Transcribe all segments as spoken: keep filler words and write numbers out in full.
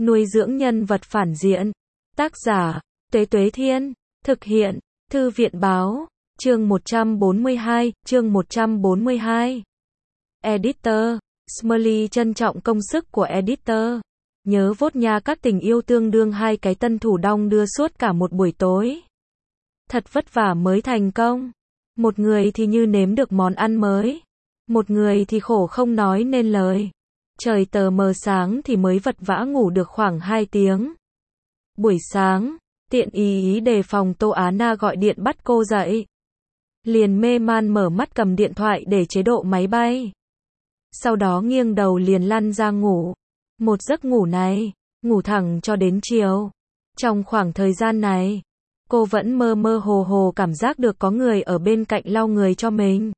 Nuôi dưỡng nhân vật phản diện. Tác giả, Tuế Tuế Thiên. Thực hiện, Thư viện Báo. Chương một trăm bốn mươi hai, chương một trăm bốn mươi hai. Editor, Smiley trân trọng công sức của editor. Nhớ vốt nha, các tình yêu tương đương hai cái tân thủ đong đưa suốt cả một buổi tối. Thật vất vả mới thành công. Một người thì như nếm được món ăn mới. Một người thì khổ không nói nên lời. Trời tờ mờ sáng thì mới vật vã ngủ được khoảng hai tiếng. Buổi sáng, Tiện ý ý đề phòng Tô Á Na gọi điện bắt cô dậy. Liền mê man mở mắt cầm điện thoại để chế độ máy bay. Sau đó nghiêng đầu liền lăn ra ngủ. Một giấc ngủ này, ngủ thẳng cho đến chiều. Trong khoảng thời gian này, cô vẫn mơ mơ hồ hồ cảm giác được có người ở bên cạnh lau người cho mình.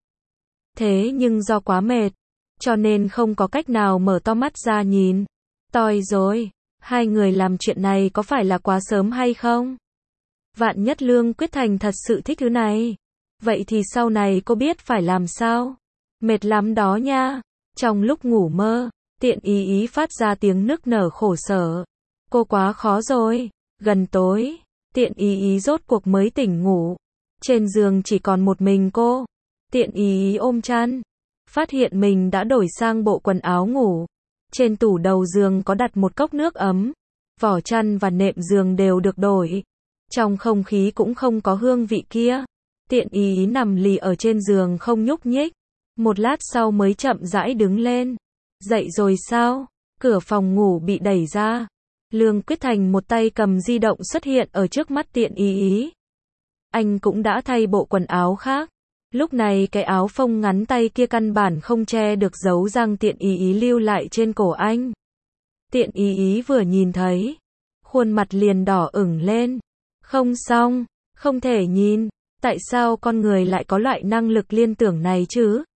Thế nhưng do quá mệt, cho nên không có cách nào mở to mắt ra nhìn. Toi rồi, hai người làm chuyện này có phải là quá sớm hay không? Vạn nhất Lương Quyết Thành thật sự thích thứ này. Vậy thì sau này cô biết phải làm sao? Mệt lắm đó nha. Trong lúc ngủ mơ, Tiện ý ý phát ra tiếng nức nở khổ sở. Cô quá khó rồi. Gần tối, Tiện ý ý rốt cuộc mới tỉnh ngủ. Trên giường chỉ còn một mình cô. Tiện ý ý ôm chăn. Phát hiện mình đã đổi sang bộ quần áo ngủ. Trên tủ đầu giường có đặt một cốc nước ấm. Vỏ chăn và nệm giường đều được đổi. Trong không khí cũng không có hương vị kia. Tiện ý ý nằm lì ở trên giường không nhúc nhích. Một lát sau mới chậm rãi đứng lên. Dậy rồi sao? Cửa phòng ngủ bị đẩy ra. Lương Quyết Thành một tay cầm di động xuất hiện ở trước mắt Tiện ý ý. Anh cũng đã thay bộ quần áo khác. Lúc này cái áo phông ngắn tay kia căn bản không che được dấu răng Tiện ý ý lưu lại trên cổ anh. Tiện ý ý vừa nhìn thấy, khuôn mặt liền đỏ ửng lên. Không xong, không thể nhìn. Tại sao con người lại có loại năng lực liên tưởng này chứ?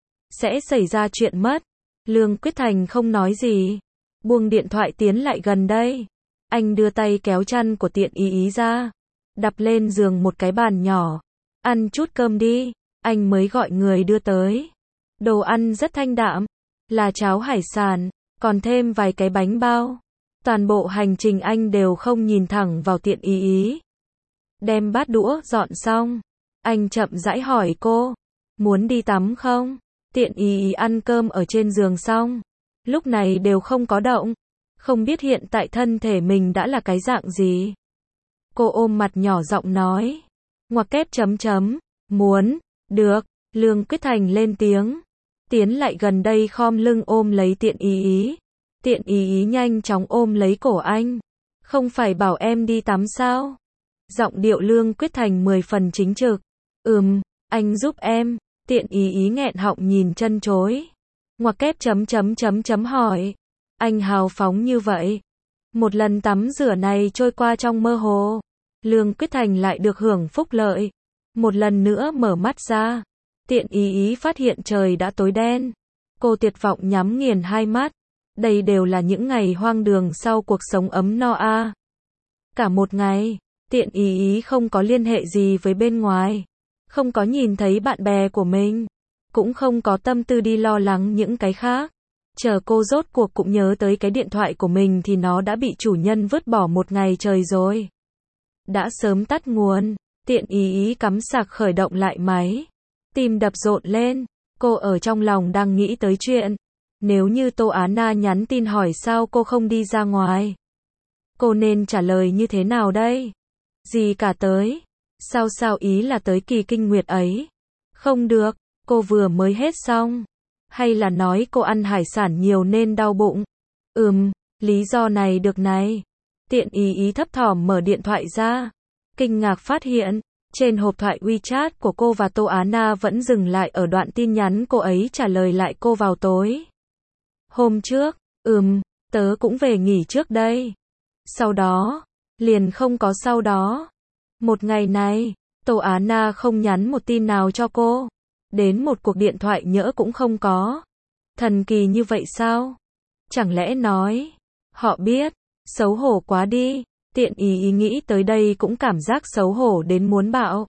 Sẽ xảy ra chuyện mất. Lương Quyết Thành không nói gì. Buông điện thoại tiến lại gần đây. Anh đưa tay kéo chăn của Tiện ý ý ra. Đập lên giường một cái bàn nhỏ. Ăn chút cơm đi. Anh mới gọi người đưa tới. Đồ ăn rất thanh đạm. Là cháo hải sản. Còn thêm vài cái bánh bao. Toàn bộ hành trình anh đều không nhìn thẳng vào Tiện ý ý. Đem bát đũa dọn xong. Anh chậm rãi hỏi cô. Muốn đi tắm không? Tiện ý ý ăn cơm ở trên giường xong. Lúc này đều không có động. Không biết hiện tại thân thể mình đã là cái dạng gì. Cô ôm mặt nhỏ giọng nói. Ngoặc kép chấm chấm. Muốn. Được. Lương Quyết Thành lên tiếng. Tiến lại gần đây khom lưng ôm lấy Tiện ý ý. Tiện ý ý nhanh chóng ôm lấy cổ anh. Không phải bảo em đi tắm sao? Giọng điệu Lương Quyết Thành mười phần chính trực. Ừm, anh giúp em. Tiện ý ý nghẹn họng nhìn chân chối. Ngoặc kép chấm chấm chấm chấm hỏi. Anh hào phóng như vậy. Một lần tắm rửa này trôi qua trong mơ hồ. Lương Quyết Thành lại được hưởng phúc lợi. Một lần nữa mở mắt ra. Tiện ý ý phát hiện trời đã tối đen. Cô tuyệt vọng nhắm nghiền hai mắt. Đây đều là những ngày hoang đường sau cuộc sống ấm no a. Cả một ngày, Tiện ý ý không có liên hệ gì với bên ngoài. Không có nhìn thấy bạn bè của mình. Cũng không có tâm tư đi lo lắng những cái khác. Chờ cô rốt cuộc cũng nhớ tới cái điện thoại của mình thì nó đã bị chủ nhân vứt bỏ một ngày trời rồi. Đã sớm tắt nguồn. Tiện ý ý cắm sạc khởi động lại máy. Tim đập rộn lên. Cô ở trong lòng đang nghĩ tới chuyện. Nếu như Tô Á Na nhắn tin hỏi sao cô không đi ra ngoài. Cô nên trả lời như thế nào đây? Gì cả tới. Sao sao ý là tới kỳ kinh nguyệt ấy. Không được, cô vừa mới hết xong. Hay là nói cô ăn hải sản nhiều nên đau bụng. Ừm, lý do này được này. Tiện ý ý thấp thỏm mở điện thoại ra. Kinh ngạc phát hiện, trên hộp thoại WeChat của cô và Tô Á Na vẫn dừng lại ở đoạn tin nhắn cô ấy trả lời lại cô vào tối. Hôm trước, ừm, tớ cũng về nghỉ trước đây. Sau đó, liền không có sau đó. Một ngày này, Tô Á Na không nhắn một tin nào cho cô. Đến một cuộc điện thoại nhỡ cũng không có. Thần kỳ như vậy sao? Chẳng lẽ nói, họ biết, xấu hổ quá đi. Tiện ý ý nghĩ tới đây cũng cảm giác xấu hổ đến muốn bạo.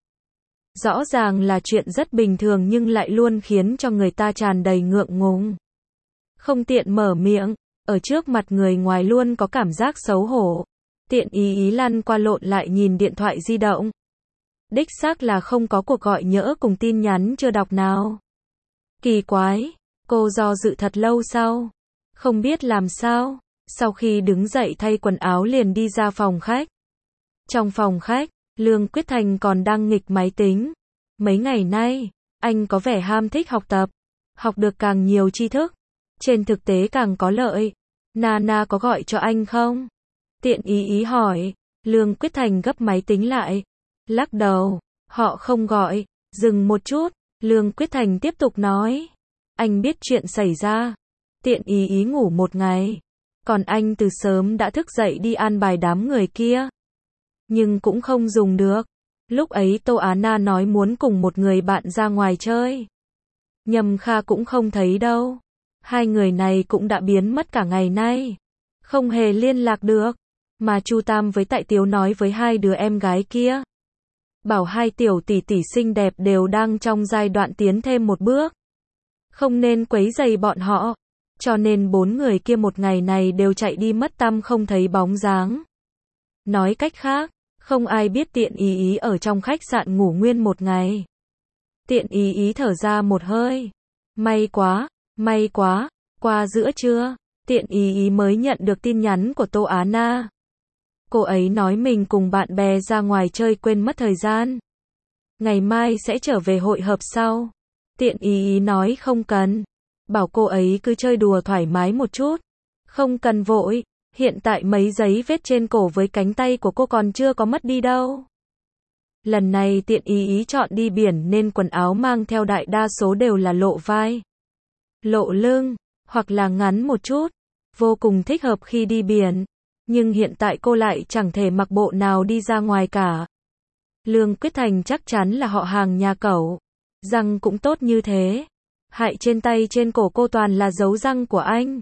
Rõ ràng là chuyện rất bình thường nhưng lại luôn khiến cho người ta tràn đầy ngượng ngùng. Không tiện mở miệng, ở trước mặt người ngoài luôn có cảm giác xấu hổ. Tiện ý ý lăn qua lộn lại nhìn điện thoại di động. Đích xác là không có cuộc gọi nhỡ cùng tin nhắn chưa đọc nào. Kỳ quái, cô do dự thật lâu sau. Không biết làm sao, sau khi đứng dậy thay quần áo liền đi ra phòng khách. Trong phòng khách, Lương Quyết Thành còn đang nghịch máy tính. Mấy ngày nay, anh có vẻ ham thích học tập, học được càng nhiều tri thức, trên thực tế càng có lợi. Nana có gọi cho anh không? Tiện ý ý hỏi. Lương Quyết Thành gấp máy tính lại. Lắc đầu, họ không gọi. Dừng một chút, Lương Quyết Thành tiếp tục nói. Anh biết chuyện xảy ra. Tiện ý ý ngủ một ngày. Còn anh từ sớm đã thức dậy đi an bài đám người kia. Nhưng cũng không dùng được. Lúc ấy Tô Á Na nói muốn cùng một người bạn ra ngoài chơi. Nhâm Kha cũng không thấy đâu. Hai người này cũng đã biến mất cả ngày nay. Không hề liên lạc được. Mà Chu Tam với Tại Tiếu nói với hai đứa em gái kia. Bảo hai tiểu tỷ tỷ xinh đẹp đều đang trong giai đoạn tiến thêm một bước. Không nên quấy rầy bọn họ. Cho nên bốn người kia một ngày này đều chạy đi mất tăm không thấy bóng dáng. Nói cách khác, không ai biết Tiện ý ý ở trong khách sạn ngủ nguyên một ngày. Tiện ý ý thở ra một hơi. May quá, may quá, qua giữa trưa, Tiện ý ý mới nhận được tin nhắn của Tô Á Na. Cô ấy nói mình cùng bạn bè ra ngoài chơi quên mất thời gian. Ngày mai sẽ trở về hội hợp sau. Tiện ý ý nói không cần. Bảo cô ấy cứ chơi đùa thoải mái một chút. Không cần vội. Hiện tại mấy giấy vết trên cổ với cánh tay của cô còn chưa có mất đi đâu. Lần này Tiện ý ý chọn đi biển nên quần áo mang theo đại đa số đều là lộ vai, lộ lưng, hoặc là ngắn một chút. Vô cùng thích hợp khi đi biển. Nhưng hiện tại cô lại chẳng thể mặc bộ nào đi ra ngoài cả. Lương Quyết Thành chắc chắn là họ hàng nhà cậu. Răng cũng tốt như thế. Hại trên tay trên cổ cô toàn là dấu răng của anh.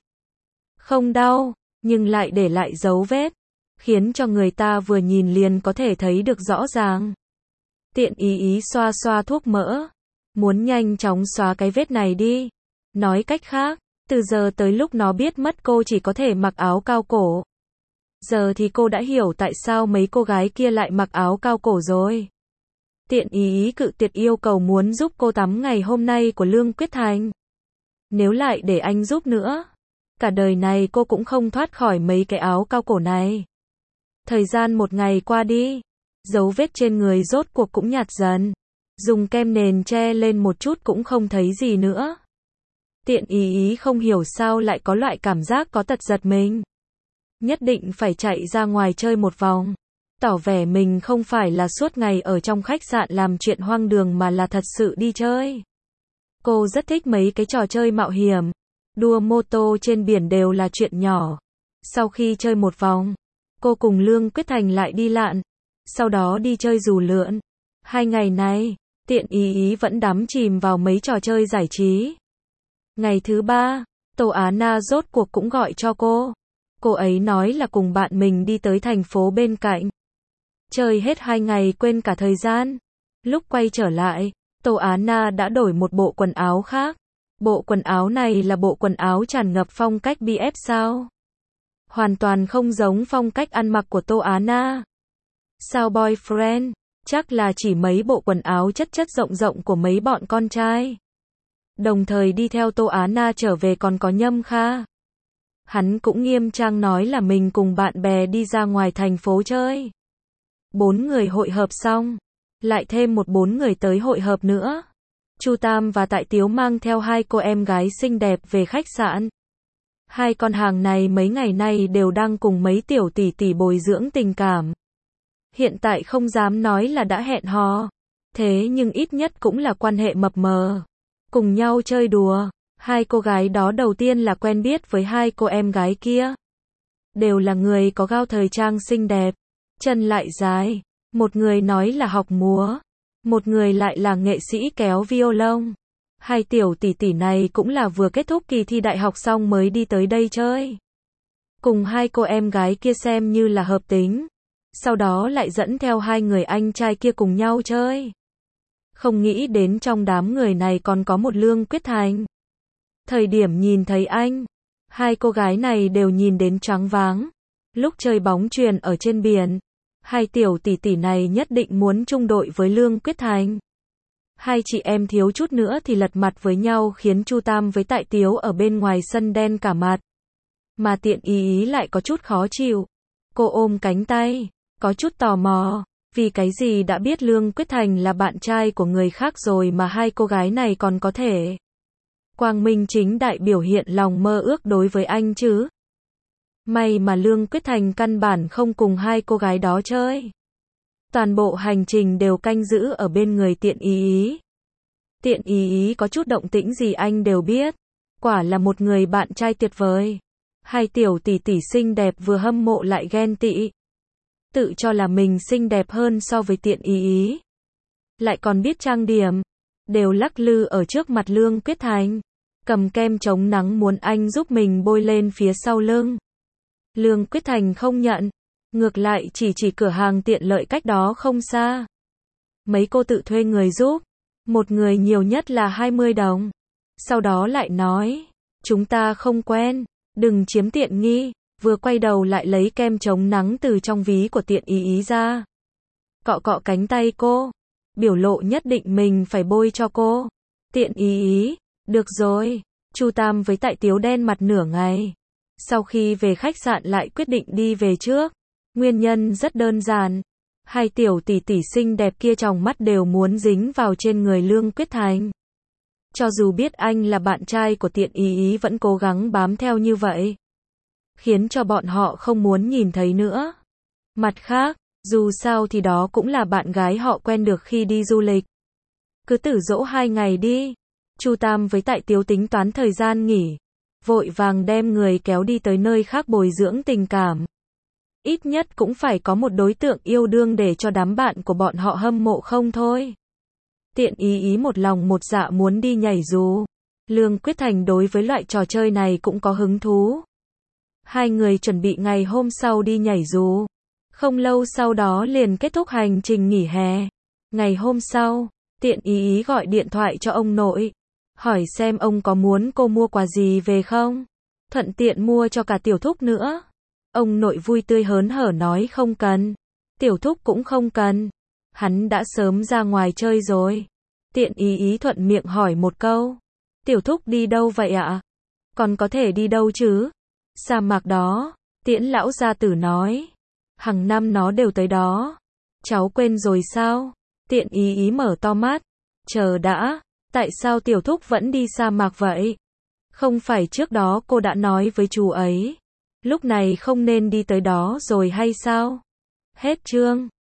Không đau, nhưng lại để lại dấu vết. Khiến cho người ta vừa nhìn liền có thể thấy được rõ ràng. Tiện ý ý xoa xoa thuốc mỡ. Muốn nhanh chóng xóa cái vết này đi. Nói cách khác, từ giờ tới lúc nó biết mất cô chỉ có thể mặc áo cao cổ. Giờ thì cô đã hiểu tại sao mấy cô gái kia lại mặc áo cao cổ rồi. Tiện ý ý cự tuyệt yêu cầu muốn giúp cô tắm ngày hôm nay của Lương Quyết Thành. Nếu lại để anh giúp nữa, cả đời này cô cũng không thoát khỏi mấy cái áo cao cổ này. Thời gian một ngày qua đi, dấu vết trên người rốt cuộc cũng nhạt dần. Dùng kem nền che lên một chút cũng không thấy gì nữa. Tiện ý ý không hiểu sao lại có loại cảm giác có tật giật mình. Nhất định phải chạy ra ngoài chơi một vòng. Tỏ vẻ mình không phải là suốt ngày ở trong khách sạn làm chuyện hoang đường mà là thật sự đi chơi. Cô rất thích mấy cái trò chơi mạo hiểm. Đua mô tô trên biển đều là chuyện nhỏ. Sau khi chơi một vòng, cô cùng Lương Quyết Thành lại đi lặn. Sau đó đi chơi dù lượn. Hai ngày này, Tiện ý ý vẫn đắm chìm vào mấy trò chơi giải trí. Ngày thứ ba, Tô Á Na rốt cuộc cũng gọi cho cô. Cô ấy nói là cùng bạn mình đi tới thành phố bên cạnh. Chơi hết hai ngày quên cả thời gian. Lúc quay trở lại, Tô Á Na đã đổi một bộ quần áo khác. Bộ quần áo này là bộ quần áo tràn ngập phong cách bê ép sao? Hoàn toàn không giống phong cách ăn mặc của Tô Á Na. Sao boyfriend? Chắc là chỉ mấy bộ quần áo chất chất rộng rộng của mấy bọn con trai. Đồng thời đi theo Tô Á Na trở về còn có Nhâm Kha. Hắn cũng nghiêm trang nói là mình cùng bạn bè đi ra ngoài thành phố chơi. Bốn người hội hợp xong, lại thêm một bốn người tới hội hợp nữa. Chu Tam và Tại Tiếu mang theo hai cô em gái xinh đẹp về khách sạn. Hai con hàng này mấy ngày nay đều đang cùng mấy tiểu tỷ tỷ bồi dưỡng tình cảm. Hiện tại không dám nói là đã hẹn hò, thế nhưng ít nhất cũng là quan hệ mập mờ. Cùng nhau chơi đùa. Hai cô gái đó đầu tiên là quen biết với hai cô em gái kia. Đều là người có gao thời trang xinh đẹp, chân lại dài. Một người nói là học múa, một người lại là nghệ sĩ kéo violon. Hai tiểu tỷ tỷ này cũng là vừa kết thúc kỳ thi đại học xong mới đi tới đây chơi. Cùng hai cô em gái kia xem như là hợp tính. Sau đó lại dẫn theo hai người anh trai kia cùng nhau chơi. Không nghĩ đến trong đám người này còn có một Lương Quyết Thành. Thời điểm nhìn thấy anh, Hai cô gái này đều nhìn đến choáng váng. Lúc chơi bóng chuyền ở trên biển, hai tiểu tỷ tỷ này nhất định muốn chung đội với Lương Quyết Thành. Hai chị em thiếu chút nữa thì lật mặt với nhau khiến Chu Tam với Tại Tiếu ở bên ngoài sân đen cả mặt. Mà Tiện Ý Ý lại có chút khó chịu. Cô ôm cánh tay, có chút tò mò, vì cái gì đã biết Lương Quyết Thành là bạn trai của người khác rồi mà hai cô gái này còn có thể quang minh chính đại biểu hiện lòng mơ ước đối với anh chứ. May mà Lương Quyết Thành căn bản không cùng hai cô gái đó chơi. Toàn bộ hành trình đều canh giữ ở bên người Tiện Ý Ý. Tiện Ý Ý có chút động tĩnh gì anh đều biết. Quả là một người bạn trai tuyệt vời. Hai tiểu tỷ tỷ xinh đẹp vừa hâm mộ lại ghen tị. Tự cho là mình xinh đẹp hơn so với Tiện Ý Ý. Lại còn biết trang điểm. Đều lắc lư ở trước mặt Lương Quyết Thành. Cầm kem chống nắng muốn anh giúp mình bôi lên phía sau lưng. Lương Quyết Thành không nhận. Ngược lại chỉ chỉ cửa hàng tiện lợi cách đó không xa. Mấy cô tự thuê người giúp. Một người nhiều nhất là hai mươi đồng. Sau đó lại nói. Chúng ta không quen. Đừng chiếm tiện nghi. Vừa quay đầu lại lấy kem chống nắng từ trong ví của Tiện Ý Ý ra. Cọ cọ cánh tay cô. Biểu lộ nhất định mình phải bôi cho cô. Tiện Ý Ý. Được rồi. Chu Tam với Tại Tiếu đen mặt nửa ngày. Sau khi về khách sạn lại quyết định đi về trước. Nguyên nhân rất đơn giản. Hai tiểu tỷ tỷ xinh đẹp kia trong mắt đều muốn dính vào trên người Lương Quyết Thành. Cho dù biết anh là bạn trai của Tiện Ý Ý vẫn cố gắng bám theo như vậy. Khiến cho bọn họ không muốn nhìn thấy nữa. Mặt khác, dù sao thì đó cũng là bạn gái họ quen được khi đi du lịch. Cứ tử dỗ hai ngày đi. Chu Tam với Tại Tiếu tính toán thời gian nghỉ. Vội vàng đem người kéo đi tới nơi khác bồi dưỡng tình cảm. Ít nhất cũng phải có một đối tượng yêu đương để cho đám bạn của bọn họ hâm mộ không thôi. Tiện Ý Ý một lòng một dạ muốn đi nhảy dù. Lương Quyết Thành đối với loại trò chơi này cũng có hứng thú. Hai người chuẩn bị ngày hôm sau đi nhảy dù. Không lâu sau đó liền kết thúc hành trình nghỉ hè. Ngày hôm sau, Tiện Ý Ý gọi điện thoại cho ông nội. Hỏi xem ông có muốn cô mua quà gì về không? Thuận tiện mua cho cả Tiểu Thúc nữa. Ông nội vui tươi hớn hở nói không cần. Tiểu Thúc cũng không cần. Hắn đã sớm ra ngoài chơi rồi. Tiện Ý Ý thuận miệng hỏi một câu. Tiểu Thúc đi đâu vậy ạ? Còn có thể đi đâu chứ? Sa mạc đó. Tiễn lão gia tử nói. Hằng năm nó đều tới đó. Cháu quên rồi sao? Tiện Ý Ý mở to mắt. Chờ đã. Tại sao Tiểu Thúc vẫn đi sa mạc vậy? Không phải trước đó cô đã nói với chú ấy. Lúc này không nên đi tới đó rồi hay sao? Hết chương.